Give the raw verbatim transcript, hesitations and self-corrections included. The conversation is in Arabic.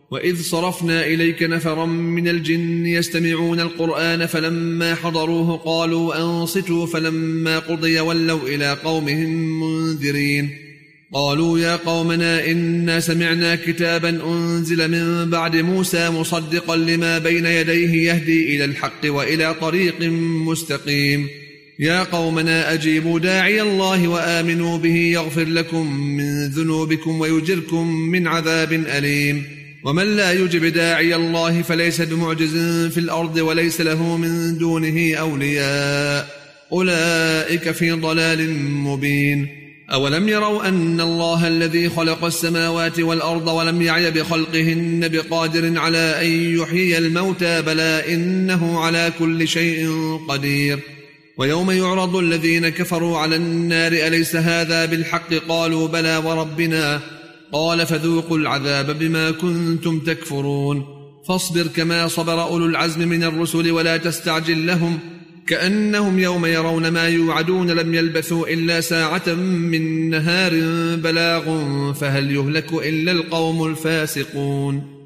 وإذ صرفنا إليك نفرا من الجن يستمعون القرآن فلما حضروه قالوا أنصتوا فلما قضي ولوا إلى قومهم منذرين قالوا يا قومنا إنا سمعنا كتابا أنزل من بعد موسى مصدقا لما بين يديه يهدي إلى الحق وإلى طريق مستقيم يا قومنا أجيبوا داعي الله وآمنوا به يغفر لكم من ذنوبكم ويجركم من عذاب أليم ومن لا يجب داعي الله فليس بمعجز في الأرض وليس له من دونه أولياء أولئك في ضلال مبين أولم يروا أن الله الذي خلق السماوات والأرض ولم يعي بخلقهن بقادر على أن يحيي الموتى بلى إنه على كل شيء قدير ويوم يعرض الذين كفروا على النار أليس هذا بالحق قالوا بلى وربنا قال فذوقوا العذاب بما كنتم تكفرون فاصبر كما صبر أولو العزم من الرسل ولا تستعجل لهم كأنهم يوم يرون ما يوعدون لم يلبثوا إلا ساعة من نهار بلاغ فهل يهلك إلا القوم الفاسقون